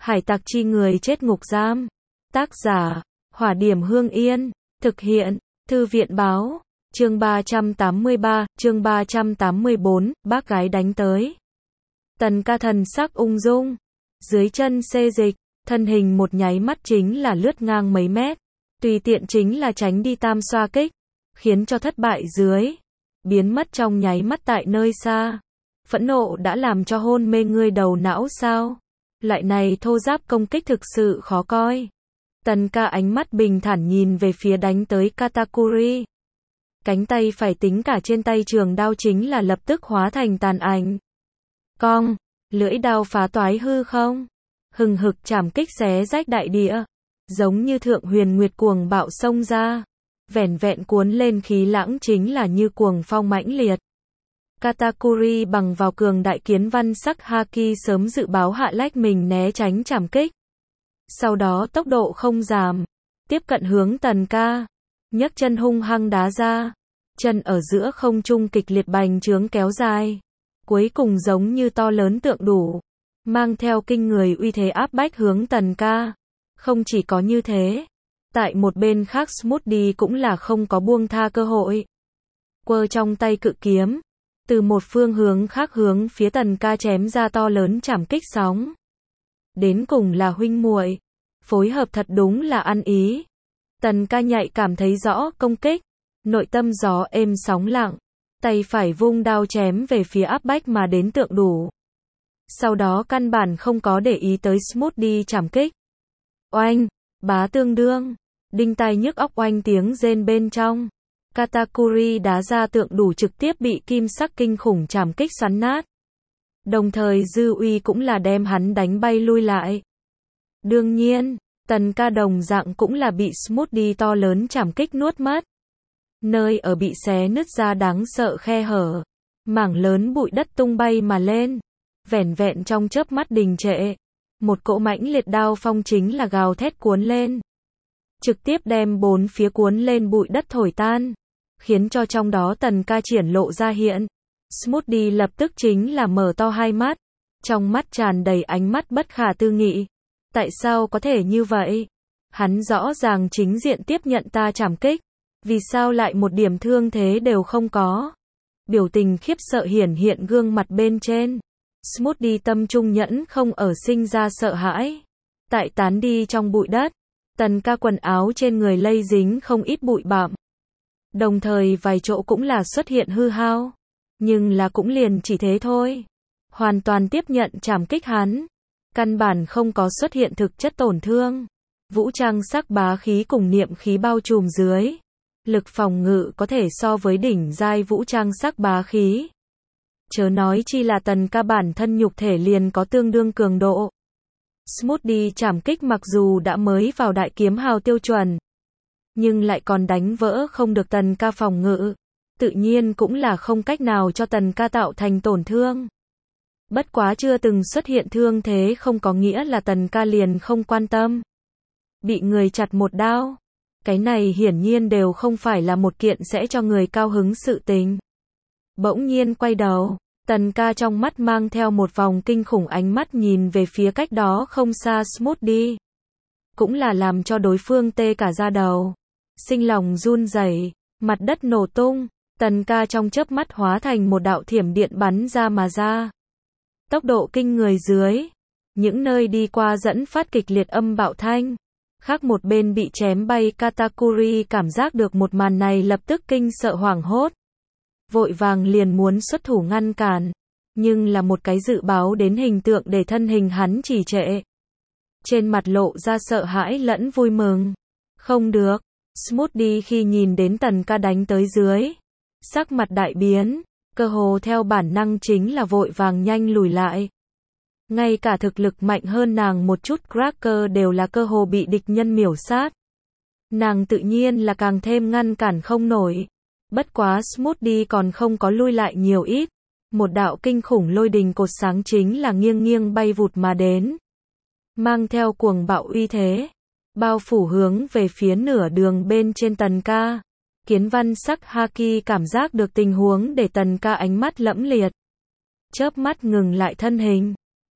Hải tặc chi người chết ngục giam. Tác giả, Hỏa Điểm Hương Yên. Thực hiện, Thư viện Báo. Chương 383, chương 384, bác gái đánh tới. Tần Ca thần sắc ung dung. Dưới chân xê dịch, thân hình một nháy mắt chính là lướt ngang mấy mét. Tùy tiện chính là tránh đi tam xoa kích. Khiến cho thất bại dưới. Biến mất trong nháy mắt tại nơi xa. Phẫn nộ đã làm cho hôn mê ngươi đầu não sao? Loại này thô giáp công kích thực sự khó coi. Tần Ca ánh mắt bình thản nhìn về phía đánh tới Katakuri. Cánh tay phải tính cả trên tay trường đao chính là lập tức hóa thành tàn ảnh. Cong, lưỡi đao phá toái hư không? Hừng hực chảm kích xé rách đại địa. Giống như thượng huyền nguyệt cuồng bạo xông ra. Vẻn vẹn cuốn lên khí lãng chính là như cuồng phong mãnh liệt. Katakuri bằng vào cường đại kiến văn sắc haki sớm dự báo hạ lách mình né tránh chảm kích. Sau đó tốc độ không giảm. Tiếp cận hướng Tần Ca. Nhấc chân hung hăng đá ra. Chân ở giữa không trung kịch liệt bành trướng kéo dài. Cuối cùng giống như to lớn tượng đủ. Mang theo kinh người uy thế áp bách hướng Tần Ca. Không chỉ có như thế. Tại một bên khác Smoothie cũng là không có buông tha cơ hội. Quơ trong tay cự kiếm. Từ một phương hướng khác hướng phía Tần Ca chém ra to lớn chảm kích sóng. Đến cùng là huynh muội. Phối hợp thật đúng là ăn ý. Tần Ca nhạy cảm thấy rõ công kích. Nội tâm gió êm sóng lặng. Tay phải vung đao chém về phía áp bách mà đến tượng đủ. Sau đó căn bản không có để ý tới Smoothie chảm kích. Oanh, bá tương đương. Đinh tai nhức óc oanh tiếng rên bên trong. Katakuri đá ra tượng đủ trực tiếp bị kim sắc kinh khủng chảm kích xoắn nát. Đồng thời dư uy cũng là đem hắn đánh bay lui lại. Đương nhiên, Tần Ca đồng dạng cũng là bị Smoothie to lớn chảm kích nuốt mất. Nơi ở bị xé nứt ra đáng sợ khe hở. Mảng lớn bụi đất tung bay mà lên. Vẻn vẹn trong chớp mắt đình trệ. Một cỗ mãnh liệt đao phong chính là gào thét cuốn lên. Trực tiếp đem bốn phía cuốn lên bụi đất thổi tan. Khiến cho trong đó Tần Ca triển lộ ra hiện. Smoothie lập tức chính là mở to hai mắt. Trong mắt tràn đầy ánh mắt bất khả tư nghị. Tại sao có thể như vậy? Hắn rõ ràng chính diện tiếp nhận ta chảm kích. Vì sao lại một điểm thương thế đều không có? Biểu tình khiếp sợ hiển hiện gương mặt bên trên. Smoothie tâm trung nhẫn không ở sinh ra sợ hãi. Tại tán đi trong bụi đất. Tần Ca quần áo trên người lây dính không ít bụi bặm. Đồng thời vài chỗ cũng là xuất hiện hư hao. Nhưng là cũng liền chỉ thế thôi. Hoàn toàn tiếp nhận chảm kích hắn. Căn bản không có xuất hiện thực chất tổn thương. Vũ trang sắc bá khí cùng niệm khí bao trùm dưới. Lực phòng ngự có thể so với đỉnh giai vũ trang sắc bá khí. Chớ nói chi là Tần Ca bản thân nhục thể liền có tương đương cường độ. Smoothie chảm kích mặc dù đã mới vào đại kiếm hào tiêu chuẩn. Nhưng lại còn đánh vỡ không được Tần Ca phòng ngự. Tự nhiên cũng là không cách nào cho Tần Ca tạo thành tổn thương. Bất quá chưa từng xuất hiện thương thế không có nghĩa là Tần Ca liền không quan tâm. Bị người chặt một đao. Cái này hiển nhiên đều không phải là một kiện sẽ cho người cao hứng sự tình. Bỗng nhiên quay đầu. Tần Ca trong mắt mang theo một vòng kinh khủng ánh mắt nhìn về phía cách đó không xa Smoothie. Cũng là làm cho đối phương tê cả da đầu. Sinh lòng run rẩy, mặt đất nổ tung. Tần Ca trong chớp mắt hóa thành một đạo thiểm điện bắn ra mà ra. Tốc độ kinh người dưới. Những nơi đi qua dẫn phát kịch liệt âm bạo thanh. Khác một bên bị chém bay Katakuri cảm giác được một màn này lập tức kinh sợ hoảng hốt. Vội vàng liền muốn xuất thủ ngăn cản. Nhưng là một cái dự báo đến hình tượng để thân hình hắn trì trệ. Trên mặt lộ ra sợ hãi lẫn vui mừng. Không được. Smoothie khi nhìn đến Tần Ca đánh tới dưới. Sắc mặt đại biến. Cơ hồ theo bản năng chính là vội vàng nhanh lùi lại. Ngay cả thực lực mạnh hơn nàng một chút Cracker đều là cơ hồ bị địch nhân miểu sát. Nàng tự nhiên là càng thêm ngăn cản không nổi. Bất quá Smoothie còn không có lui lại nhiều ít. Một đạo kinh khủng lôi đình cột sáng chính là nghiêng nghiêng bay vụt mà đến. Mang theo cuồng bạo uy thế. Bao phủ hướng về phía nửa đường bên trên Tần Ca. Kiến văn sắc haki cảm giác được tình huống để Tần Ca ánh mắt lẫm liệt. Chớp mắt ngừng lại thân hình.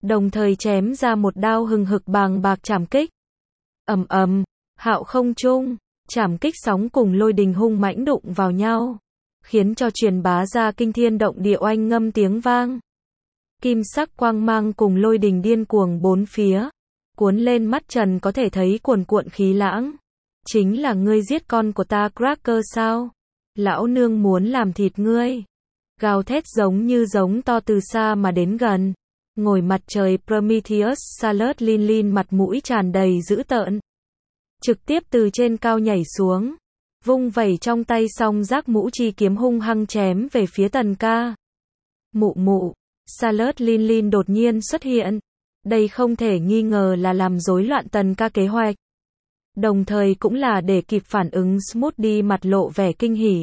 đồng thời chém ra một đao hừng hực bàng bạc trảm kích. Ầm ầm, hạo không trung, trảm kích sóng cùng lôi đình hung mãnh đụng vào nhau, khiến cho truyền bá ra kinh thiên động địa oanh ngâm tiếng vang. Kim sắc quang mang cùng lôi đình điên cuồng bốn phía, cuốn lên mắt Trần có thể thấy cuồn cuộn khí lãng. Chính là ngươi giết con của ta Cracker sao? Lão nương muốn làm thịt ngươi. Gào thét giống như giống to từ xa mà đến gần. Ngồi mặt trời Prometheus Salad Lin mặt mũi tràn đầy dữ tợn. Trực tiếp từ trên cao nhảy xuống. Vung vẩy trong tay song giác mũ chi kiếm hung hăng chém về phía Tần Ca. Mụ mụ, Salad Lin đột nhiên xuất hiện. Đây không thể nghi ngờ là làm rối loạn Tần Ca kế hoạch. Đồng thời cũng là để kịp phản ứng Smoothie mặt lộ vẻ kinh hỉ.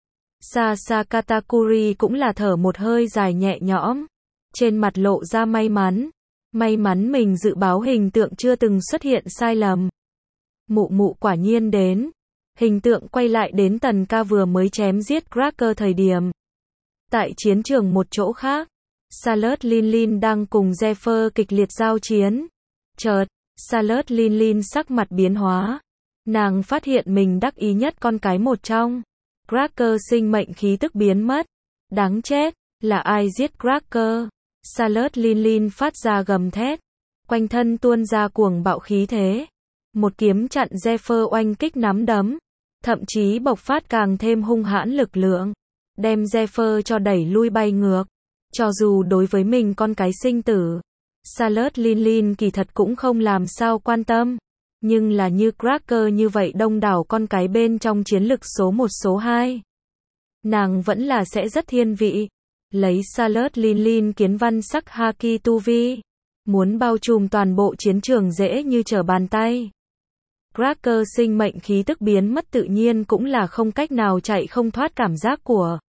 Sasa Katakuri cũng là thở một hơi dài nhẹ nhõm. Trên mặt lộ ra may mắn. May mắn mình dự báo hình tượng chưa từng xuất hiện sai lầm. Mụ mụ quả nhiên đến. Hình tượng quay lại đến Tần Ca vừa mới chém giết Cracker thời điểm. Tại chiến trường một chỗ khác, Salad Lin đang cùng Zephyr kịch liệt giao chiến. Chợt, Salad Lin sắc mặt biến hóa. Nàng phát hiện mình đắc ý nhất con cái một trong. Cracker sinh mệnh khí tức biến mất. Đáng chết, là ai giết Cracker? Salad Lin phát ra gầm thét. Quanh thân tuôn ra cuồng bạo khí thế. Một kiếm chặn Zephyr oanh kích nắm đấm. Thậm chí bộc phát càng thêm hung hãn lực lượng. Đem Zephyr cho đẩy lui bay ngược. Cho dù đối với mình con cái sinh tử, Salad Lin kỳ thật cũng không làm sao quan tâm. Nhưng là như Cracker như vậy đông đảo con cái bên trong chiến lực số 1 số 2. Nàng vẫn là sẽ rất thiên vị. Lấy Salad Lin kiến văn sắc Haki tu vi. Muốn bao trùm toàn bộ chiến trường dễ như trở bàn tay. Cracker sinh mệnh khí tức biến mất tự nhiên cũng là không cách nào chạy không thoát cảm giác của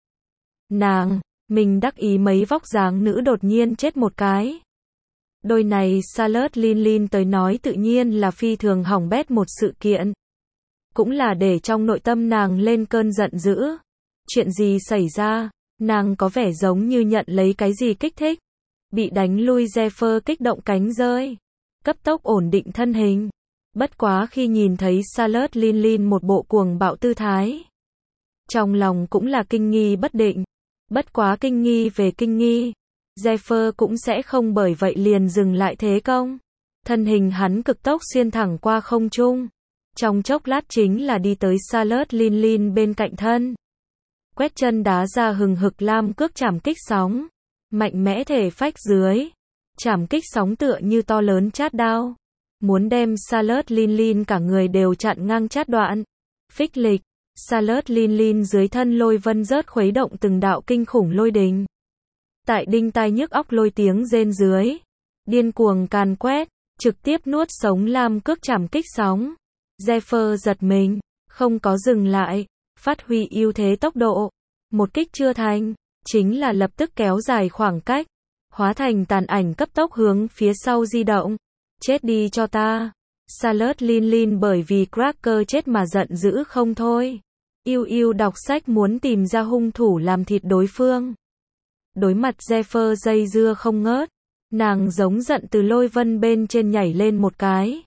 nàng. Mình đắc ý mấy vóc dáng nữ đột nhiên chết một cái. Đôi này Salad Lin tới nói tự nhiên là phi thường hỏng bét một sự kiện. Cũng là để trong nội tâm nàng lên cơn giận dữ. Chuyện gì xảy ra? Nàng có vẻ giống như nhận lấy cái gì kích thích. Bị đánh lui Zephyr kích động cánh rơi. Cấp tốc ổn định thân hình. Bất quá khi nhìn thấy Salad Lin một bộ cuồng bạo tư thái. Trong lòng cũng là kinh nghi bất định. Bất quá kinh nghi về kinh nghi. Zephyr cũng sẽ không bởi vậy liền dừng lại thế công. Thân hình hắn cực tốc xuyên thẳng qua không trung. Trong chốc lát chính là đi tới Salad Lin bên cạnh thân. Quét chân đá ra hừng hực lam cước chảm kích sóng. Mạnh mẽ thể phách dưới. Chảm kích sóng tựa như to lớn chát đao. Muốn đem Salad Lin cả người đều chặn ngang chát đoạn. Phích lịch. Salad Lin dưới thân lôi vân rớt khuấy động từng đạo kinh khủng lôi đình. Tại đinh tai nhức óc lôi tiếng rên dưới. Điên cuồng càn quét. Trực tiếp nuốt sống lam cước chảm kích sóng. Zephyr giật mình. Không có dừng lại. Phát huy ưu thế tốc độ. Một kích chưa thành. Chính là lập tức kéo dài khoảng cách. Hóa thành tàn ảnh cấp tốc hướng phía sau di động. Chết đi cho ta. Salad Lin bởi vì Cracker chết mà giận dữ không thôi. Yêu đọc sách muốn tìm ra hung thủ làm thịt đối phương. Đối mặt Zephyr dây dưa không ngớt. Nàng giống giận từ lôi vân bên trên nhảy lên một cái.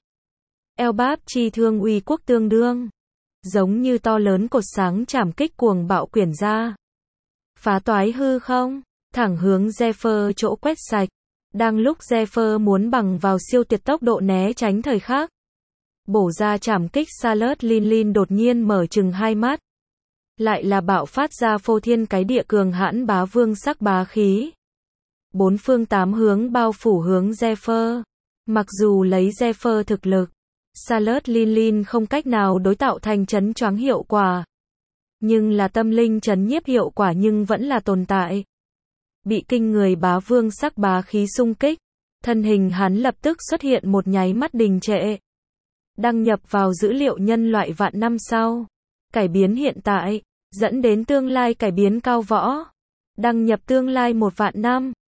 Eo báp chi thương uy quốc tương đương. Giống như to lớn cột sáng chảm kích cuồng bạo quyển ra. Phá toái hư không, thẳng hướng Zephyr chỗ quét sạch. Đang lúc Zephyr muốn bằng vào siêu tuyệt tốc độ né tránh thời khắc. Bổ ra chảm kích Salad Lin đột nhiên mở trừng hai mắt. Lại là bạo phát ra phô thiên cái địa cường hãn bá vương sắc bá khí. Bốn phương tám hướng bao phủ hướng Zephyr. Mặc dù lấy Zephyr thực lực, Salad Lin không cách nào đối tạo thành chấn choáng hiệu quả. Nhưng là tâm linh chấn nhiếp hiệu quả nhưng vẫn là tồn tại. Bị kinh người bá vương sắc bá khí xung kích, thân hình hắn lập tức xuất hiện một nháy mắt đình trệ. Đăng nhập vào dữ liệu nhân loại vạn năm sau. Cải biến hiện tại, dẫn đến tương lai cải biến cao võ. Đăng nhập tương lai 1 vạn năm.